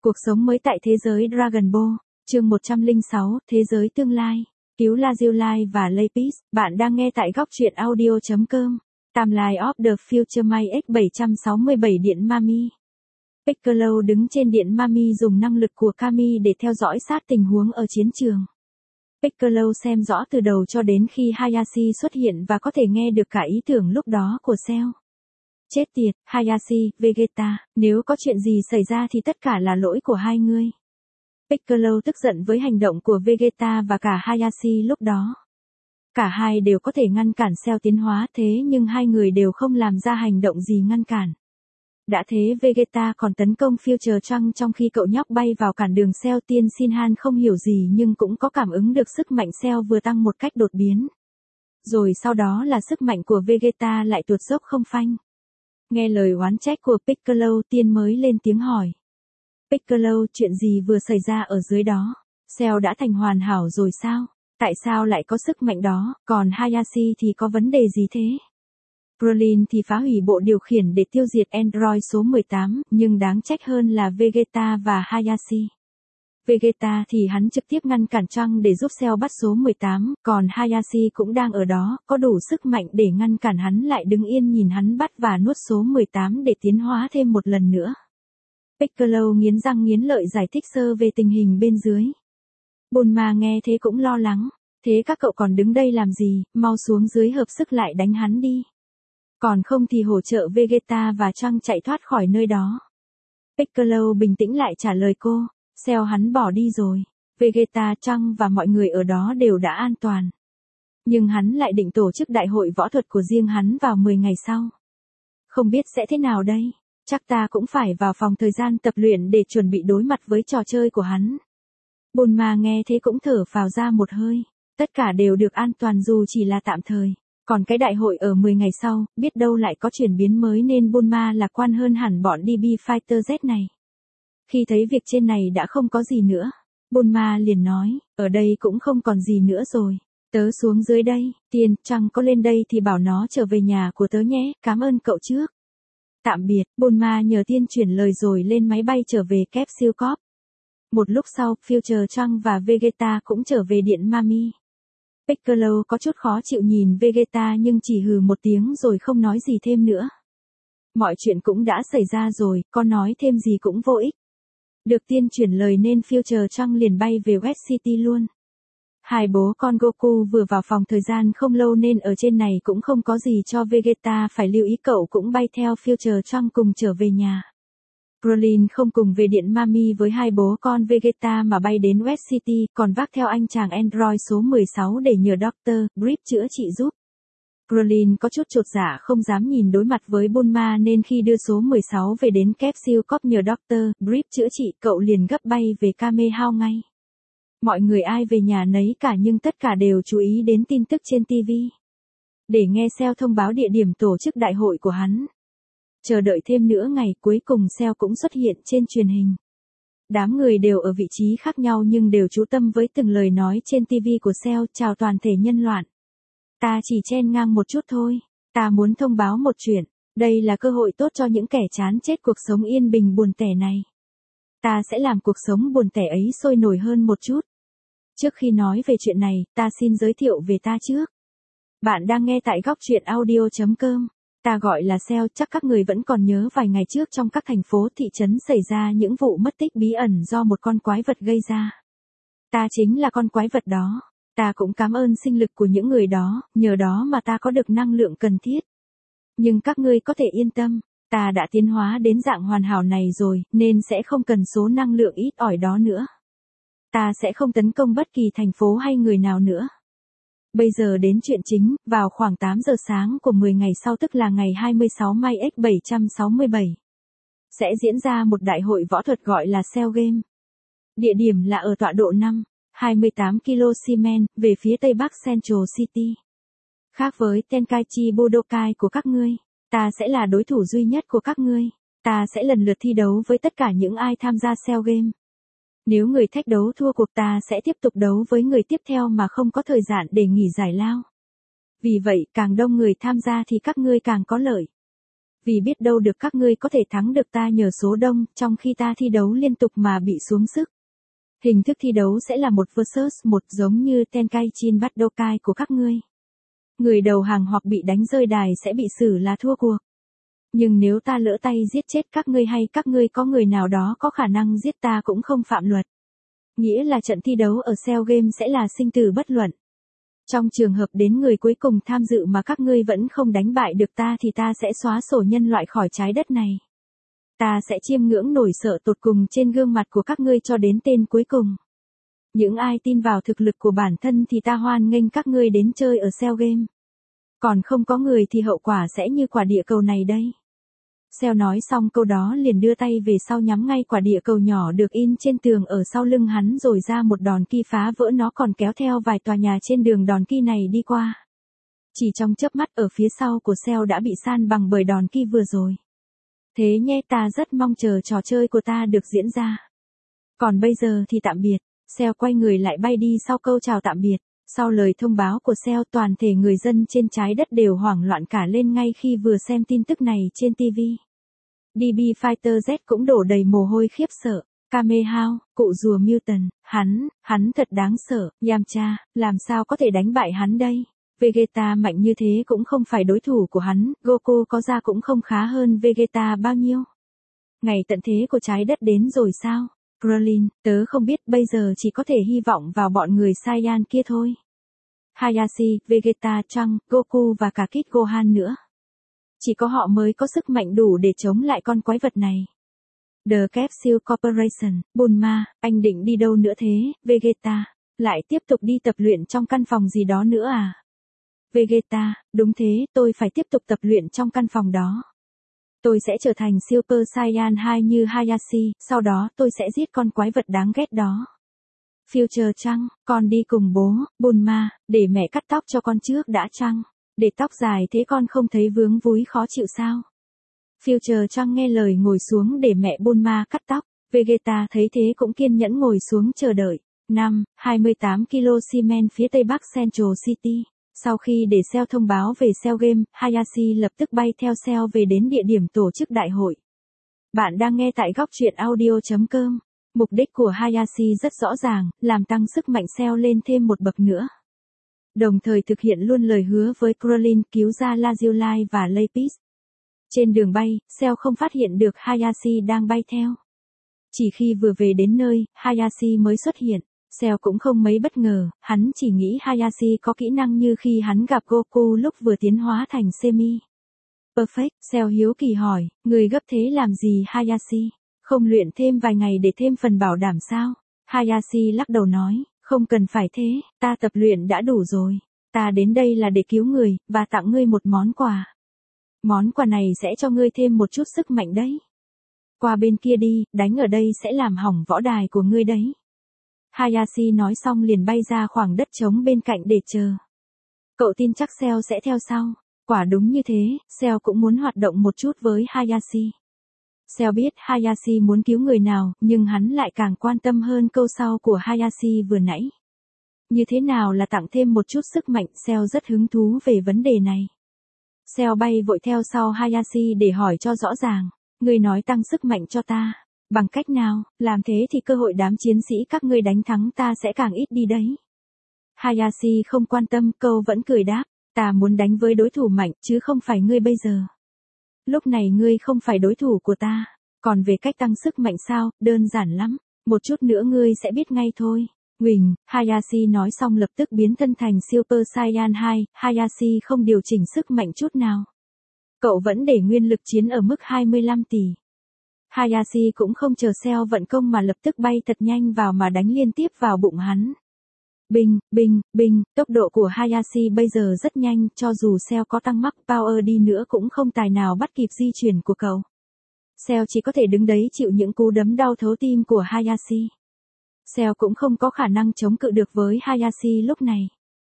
Cuộc sống mới tại thế giới Dragon Ball, chương 106, Thế giới tương lai. Cứu Lazuli và Lapis, bạn đang nghe tại góc truyện audio.com. Timeline of the Future May X767 Điện Mami. Piccolo đứng trên Điện Mami dùng năng lực của Kami để theo dõi sát tình huống ở chiến trường. Piccolo xem rõ từ đầu cho đến khi Hayashi xuất hiện và có thể nghe được cả ý tưởng lúc đó của Cell. Chết tiệt, Hayashi, Vegeta, nếu có chuyện gì xảy ra thì tất cả là lỗi của hai ngươi. Piccolo tức giận với hành động của Vegeta và cả Hayashi lúc đó. Cả hai đều có thể ngăn cản Cell tiến hóa thế nhưng hai người đều không làm ra hành động gì ngăn cản. Đã thế Vegeta còn tấn công Future Trunks trong khi cậu nhóc bay vào cản đường Cell. Tiên Shinhan không hiểu gì nhưng cũng có cảm ứng được sức mạnh Cell vừa tăng một cách đột biến. Rồi sau đó là sức mạnh của Vegeta lại tuột dốc không phanh. Nghe lời oán trách của Piccolo, Tiên mới lên tiếng hỏi. Piccolo, chuyện gì vừa xảy ra ở dưới đó? Cell đã thành hoàn hảo rồi sao? Tại sao lại có sức mạnh đó, còn Hayashi thì có vấn đề gì thế? Krillin thì phá hủy bộ điều khiển để tiêu diệt Android số 18, nhưng đáng trách hơn là Vegeta và Hayashi. Vegeta thì hắn trực tiếp ngăn cản Trunks để giúp Cell bắt số 18, còn Hayashi cũng đang ở đó, có đủ sức mạnh để ngăn cản hắn lại đứng yên nhìn hắn bắt và nuốt số 18 để tiến hóa thêm một lần nữa. Piccolo nghiến răng nghiến lợi giải thích sơ về tình hình bên dưới. Bulma nghe thế cũng lo lắng, thế các cậu còn đứng đây làm gì, mau xuống dưới hợp sức lại đánh hắn đi. Còn không thì hỗ trợ Vegeta và Trunks chạy thoát khỏi nơi đó. Piccolo bình tĩnh lại trả lời cô. Cell hắn bỏ đi rồi. Vegeta, Trunks và mọi người ở đó đều đã an toàn. Nhưng hắn lại định tổ chức đại hội võ thuật của riêng hắn vào 10 ngày sau. Không biết sẽ thế nào đây? Chắc ta cũng phải vào phòng thời gian tập luyện để chuẩn bị đối mặt với trò chơi của hắn. Bulma nghe thế cũng thở phào ra một hơi. Tất cả đều được an toàn dù chỉ là tạm thời. Còn cái đại hội ở 10 ngày sau, biết đâu lại có chuyển biến mới nên Bulma lạc quan hơn hẳn bọn DB Fighter Z này. Khi thấy việc trên này đã không có gì nữa, Bulma liền nói, ở đây cũng không còn gì nữa rồi. Tớ xuống dưới đây, Tiên, Trunks có lên đây thì bảo nó trở về nhà của tớ nhé, cảm ơn cậu trước. Tạm biệt, Bulma nhờ Tiên chuyển lời rồi lên máy bay trở về Capsule Corp. Một lúc sau, Future Trunks và Vegeta cũng trở về Điện Mami. Piccolo có chút khó chịu nhìn Vegeta nhưng chỉ hừ một tiếng rồi không nói gì thêm nữa. Mọi chuyện cũng đã xảy ra rồi, có nói thêm gì cũng vô ích. Được Tiên chuyển lời nên Future Trunks liền bay về West City luôn. Hai bố con Goku vừa vào phòng thời gian không lâu nên ở trên này cũng không có gì cho Vegeta phải lưu ý, cậu cũng bay theo Future Trunks cùng trở về nhà. Krillin không cùng về Điện Mami với hai bố con Vegeta mà bay đến West City, còn vác theo anh chàng Android số 16 để nhờ Dr. Brief chữa trị giúp. Krillin có chút chột dạ không dám nhìn đối mặt với Bulma nên khi đưa số 16 về đến Capsule Corp nhờ Dr. Brief chữa trị, cậu liền gấp bay về Kame House ngay. Mọi người ai về nhà nấy cả nhưng tất cả đều chú ý đến tin tức trên TV. Để nghe Cell thông báo địa điểm tổ chức đại hội của hắn. Chờ đợi thêm nửa ngày cuối cùng Cell cũng xuất hiện trên truyền hình. Đám người đều ở vị trí khác nhau nhưng đều chú tâm với từng lời nói trên TV của Cell. Chào toàn thể nhân loại. Ta chỉ chen ngang một chút thôi. Ta muốn thông báo một chuyện. Đây là cơ hội tốt cho những kẻ chán chết cuộc sống yên bình buồn tẻ này. Ta sẽ làm cuộc sống buồn tẻ ấy sôi nổi hơn một chút. Trước khi nói về chuyện này, ta xin giới thiệu về ta trước. Bạn đang nghe tại góc truyện audio.com. Ta gọi là Cell, chắc các người vẫn còn nhớ vài ngày trước trong các thành phố thị trấn xảy ra những vụ mất tích bí ẩn do một con quái vật gây ra. Ta chính là con quái vật đó. Ta cũng cảm ơn sinh lực của những người đó, nhờ đó mà ta có được năng lượng cần thiết. Nhưng các ngươi có thể yên tâm, ta đã tiến hóa đến dạng hoàn hảo này rồi, nên sẽ không cần số năng lượng ít ỏi đó nữa. Ta sẽ không tấn công bất kỳ thành phố hay người nào nữa. Bây giờ đến chuyện chính, vào khoảng 8 giờ sáng của 10 ngày sau tức là ngày 26 May X767. Sẽ diễn ra một đại hội võ thuật gọi là Cell Game. Địa điểm là ở tọa độ 28 km về phía tây bắc Central City. Khác với Tenkaichi Budokai của các ngươi, ta sẽ là đối thủ duy nhất của các ngươi. Ta sẽ lần lượt thi đấu với tất cả những ai tham gia Cell Game. Nếu người thách đấu thua cuộc ta sẽ tiếp tục đấu với người tiếp theo mà không có thời gian để nghỉ giải lao. Vì vậy càng đông người tham gia thì các ngươi càng có lợi. Vì biết đâu được các ngươi có thể thắng được ta nhờ số đông, trong khi ta thi đấu liên tục mà bị xuống sức. Hình thức thi đấu sẽ là một versus một giống như Tenkaichi Budokai của các ngươi. Người đầu hàng hoặc bị đánh rơi đài sẽ bị xử là thua cuộc. Nhưng nếu ta lỡ tay giết chết các ngươi hay các ngươi có người nào đó có khả năng giết ta cũng không phạm luật. Nghĩa là trận thi đấu ở Cell Game sẽ là sinh tử bất luận. Trong trường hợp đến người cuối cùng tham dự mà các ngươi vẫn không đánh bại được ta thì ta sẽ xóa sổ nhân loại khỏi trái đất này. Ta sẽ chiêm ngưỡng nỗi sợ tột cùng trên gương mặt của các ngươi cho đến tên cuối cùng. Những ai tin vào thực lực của bản thân thì ta hoan nghênh các ngươi đến chơi ở Cell Game. Còn không có người thì hậu quả sẽ như quả địa cầu này đây. Cell nói xong câu đó liền đưa tay về sau nhắm ngay quả địa cầu nhỏ được in trên tường ở sau lưng hắn rồi ra một đòn ki phá vỡ nó còn kéo theo vài tòa nhà trên đường đòn ki này đi qua. Chỉ trong chớp mắt ở phía sau của Cell đã bị san bằng bởi đòn ki vừa rồi. Thế nhé, ta rất mong chờ trò chơi của ta được diễn ra. Còn bây giờ thì tạm biệt. Cell quay người lại bay đi sau câu chào tạm biệt. Sau lời thông báo của Cell toàn thể người dân trên trái đất đều hoảng loạn cả lên ngay khi vừa xem tin tức này trên TV. DB Fighter Z cũng đổ đầy mồ hôi khiếp sợ. Kamehao, cụ rùa Mutant, hắn thật đáng sợ. Yamcha, làm sao có thể đánh bại hắn đây? Vegeta mạnh như thế cũng không phải đối thủ của hắn, Goku có ra cũng không khá hơn Vegeta bao nhiêu. Ngày tận thế của trái đất đến rồi sao? Krillin, tớ không biết, bây giờ chỉ có thể hy vọng vào bọn người Saiyan kia thôi. Hayashi, Vegeta, Trunks, Goku và cả Kid Gohan nữa. Chỉ có họ mới có sức mạnh đủ để chống lại con quái vật này. The Capsule Corporation, Bulma, anh định đi đâu nữa thế, Vegeta? Lại tiếp tục đi tập luyện trong căn phòng gì đó nữa à? Vegeta, đúng thế, tôi phải tiếp tục tập luyện trong căn phòng đó. Tôi sẽ trở thành Super Saiyan 2 như Hayashi, sau đó tôi sẽ giết con quái vật đáng ghét đó. Future Trunks, con đi cùng bố, Bulma, để mẹ cắt tóc cho con trước đã Trunks. Để tóc dài thế con không thấy vướng víu khó chịu sao? Future Trunks nghe lời ngồi xuống để mẹ Bulma cắt tóc. Vegeta thấy thế cũng kiên nhẫn ngồi xuống chờ đợi. 28 km phía tây bắc Central City. Sau khi để Cell thông báo về Cell Game, Hayashi lập tức bay theo Cell về đến địa điểm tổ chức đại hội. Bạn đang nghe tại góc truyện audio.com. Mục đích của Hayashi rất rõ ràng, làm tăng sức mạnh Cell lên thêm một bậc nữa. Đồng thời thực hiện luôn lời hứa với Krillin cứu ra Lazuli và Lapis. Trên đường bay, Cell không phát hiện được Hayashi đang bay theo. Chỉ khi vừa về đến nơi, Hayashi mới xuất hiện. Cell cũng không mấy bất ngờ, hắn chỉ nghĩ Hayashi có kỹ năng như khi hắn gặp Goku lúc vừa tiến hóa thành Semi Perfect. Cell hiếu kỳ hỏi, người gấp thế làm gì Hayashi? Không luyện thêm vài ngày để thêm phần bảo đảm sao? Hayashi lắc đầu nói, không cần phải thế, ta tập luyện đã đủ rồi. Ta đến đây là để cứu người, và tặng ngươi một món quà. Món quà này sẽ cho ngươi thêm một chút sức mạnh đấy. Qua bên kia đi, đánh ở đây sẽ làm hỏng võ đài của ngươi đấy. Hayashi nói xong liền bay ra khoảng đất trống bên cạnh để chờ. Cậu tin chắc Cell sẽ theo sau. Quả đúng như thế, Cell cũng muốn hoạt động một chút với Hayashi. Cell biết Hayashi muốn cứu người nào, nhưng hắn lại càng quan tâm hơn câu sau của Hayashi vừa nãy. Như thế nào là tặng thêm một chút sức mạnh, Cell rất hứng thú về vấn đề này. Cell bay vội theo sau Hayashi để hỏi cho rõ ràng. Ngươi nói tăng sức mạnh cho ta. Bằng cách nào, làm thế thì cơ hội đám chiến sĩ các ngươi đánh thắng ta sẽ càng ít đi đấy. Hayashi không quan tâm, câu vẫn cười đáp. Ta muốn đánh với đối thủ mạnh, chứ không phải ngươi bây giờ. Lúc này ngươi không phải đối thủ của ta. Còn về cách tăng sức mạnh sao, đơn giản lắm. Một chút nữa ngươi sẽ biết ngay thôi. Huỳnh, Hayashi nói xong lập tức biến thân thành Super Saiyan 2, Hayashi không điều chỉnh sức mạnh chút nào. Cậu vẫn để nguyên lực chiến ở mức 25 tỷ. Hayashi cũng không chờ Cell vận công mà lập tức bay thật nhanh vào mà đánh liên tiếp vào bụng hắn. Binh, binh, binh, tốc độ của Hayashi bây giờ rất nhanh, cho dù Cell có tăng max power đi nữa cũng không tài nào bắt kịp di chuyển của cậu. Cell chỉ có thể đứng đấy chịu những cú đấm đau thấu tim của Hayashi. Cell cũng không có khả năng chống cự được với Hayashi lúc này.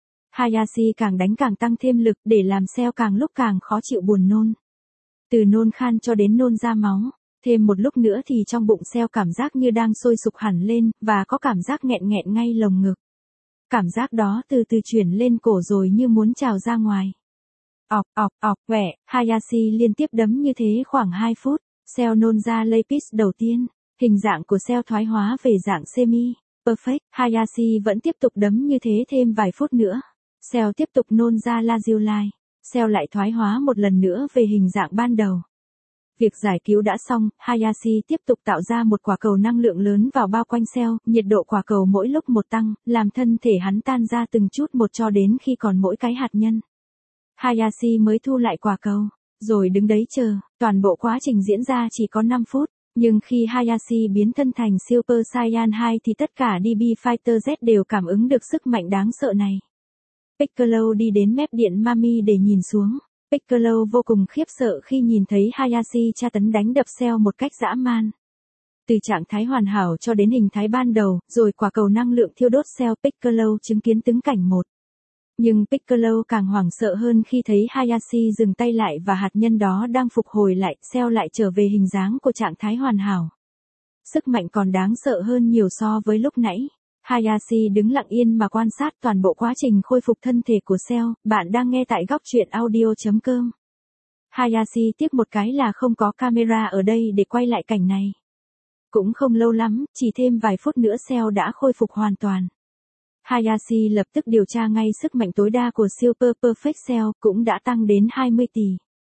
Hayashi càng đánh càng tăng thêm lực để làm Cell càng lúc càng khó chịu buồn nôn. Từ nôn khan cho đến nôn ra máu. Thêm một lúc nữa thì trong bụng Cell cảm giác như đang sôi sục hẳn lên, và có cảm giác nghẹn nghẹn ngay lồng ngực. Cảm giác đó từ từ chuyển lên cổ rồi như muốn trào ra ngoài. Quẹ, Hayashi liên tiếp đấm như thế khoảng 2 phút, Cell nôn ra Lapis đầu tiên, hình dạng của Cell thoái hóa về dạng semi-perfect, Hayashi vẫn tiếp tục đấm như thế thêm vài phút nữa. Cell tiếp tục nôn ra Lazuli, Cell lại thoái hóa một lần nữa về hình dạng ban đầu. Việc giải cứu đã xong, Hayashi tiếp tục tạo ra một quả cầu năng lượng lớn vào bao quanh Cell, nhiệt độ quả cầu mỗi lúc một tăng, làm thân thể hắn tan ra từng chút một cho đến khi còn mỗi cái hạt nhân. Hayashi mới thu lại quả cầu, rồi đứng đấy chờ, toàn bộ quá trình diễn ra chỉ có 5 phút, nhưng khi Hayashi biến thân thành Super Saiyan 2 thì tất cả DB Fighter Z đều cảm ứng được sức mạnh đáng sợ này. Piccolo đi đến mép điện Mami để nhìn xuống. Piccolo vô cùng khiếp sợ khi nhìn thấy Hayashi tra tấn đánh đập Cell một cách dã man. Từ trạng thái hoàn hảo cho đến hình thái ban đầu, rồi quả cầu năng lượng thiêu đốt Cell, Piccolo chứng kiến từng cảnh một. Nhưng Piccolo càng hoảng sợ hơn khi thấy Hayashi dừng tay lại và hạt nhân đó đang phục hồi lại, Cell lại trở về hình dáng của trạng thái hoàn hảo. Sức mạnh còn đáng sợ hơn nhiều so với lúc nãy. Hayashi đứng lặng yên mà quan sát toàn bộ quá trình khôi phục thân thể của Cell. Bạn đang nghe tại góc truyện audio.com. Hayashi tiếc một cái là không có camera ở đây để quay lại cảnh này. Cũng không lâu lắm, chỉ thêm vài phút nữa Cell đã khôi phục hoàn toàn. Hayashi lập tức điều tra ngay sức mạnh tối đa của Super Perfect Cell cũng đã tăng đến 20 tỷ.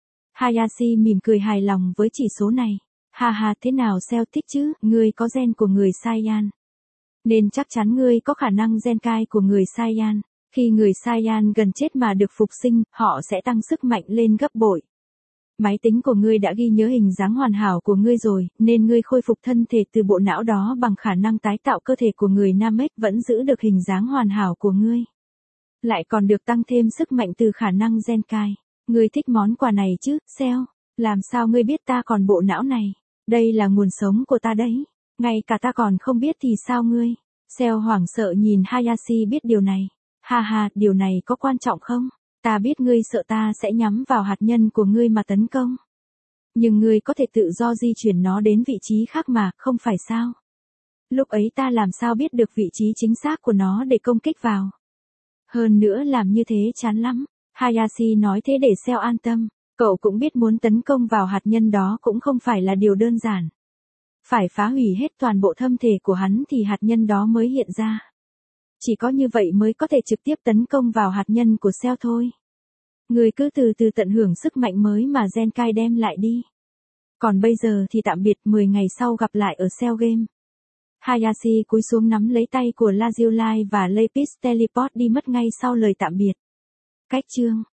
Hayashi mỉm cười hài lòng với chỉ số này. Ha, thế nào Cell thích chứ, ngươi có gen của người Saiyan. Nên chắc chắn ngươi có khả năng Zenkai của người Saiyan. Khi người Saiyan gần chết mà được phục sinh, họ sẽ tăng sức mạnh lên gấp bội. Máy tính của ngươi đã ghi nhớ hình dáng hoàn hảo của ngươi rồi, nên ngươi khôi phục thân thể từ bộ não đó bằng khả năng tái tạo cơ thể của người Namek vẫn giữ được hình dáng hoàn hảo của ngươi. Lại còn được tăng thêm sức mạnh từ khả năng Zenkai. Ngươi thích món quà này chứ, Cell? Làm sao ngươi biết ta còn bộ não này? Đây là nguồn sống của ta đấy. Ngay cả ta còn không biết thì sao ngươi? Cell hoảng sợ nhìn Hayashi biết điều này. Ha, điều này có quan trọng không? Ta biết ngươi sợ ta sẽ nhắm vào hạt nhân của ngươi mà tấn công. Nhưng ngươi có thể tự do di chuyển nó đến vị trí khác mà, không phải sao? Lúc ấy ta làm sao biết được vị trí chính xác của nó để công kích vào? Hơn nữa làm như thế chán lắm. Hayashi nói thế để Cell an tâm. Cậu cũng biết muốn tấn công vào hạt nhân đó cũng không phải là điều đơn giản. Phải phá hủy hết toàn bộ thân thể của hắn thì hạt nhân đó mới hiện ra. Chỉ có như vậy mới có thể trực tiếp tấn công vào hạt nhân của Cell thôi. Người cứ từ từ tận hưởng sức mạnh mới mà Zenkai đem lại đi. Còn bây giờ thì tạm biệt, 10 ngày sau gặp lại ở Cell Game. Hayashi cúi xuống nắm lấy tay của Lazuli và Lapis teleport đi mất ngay sau lời tạm biệt. Cách chương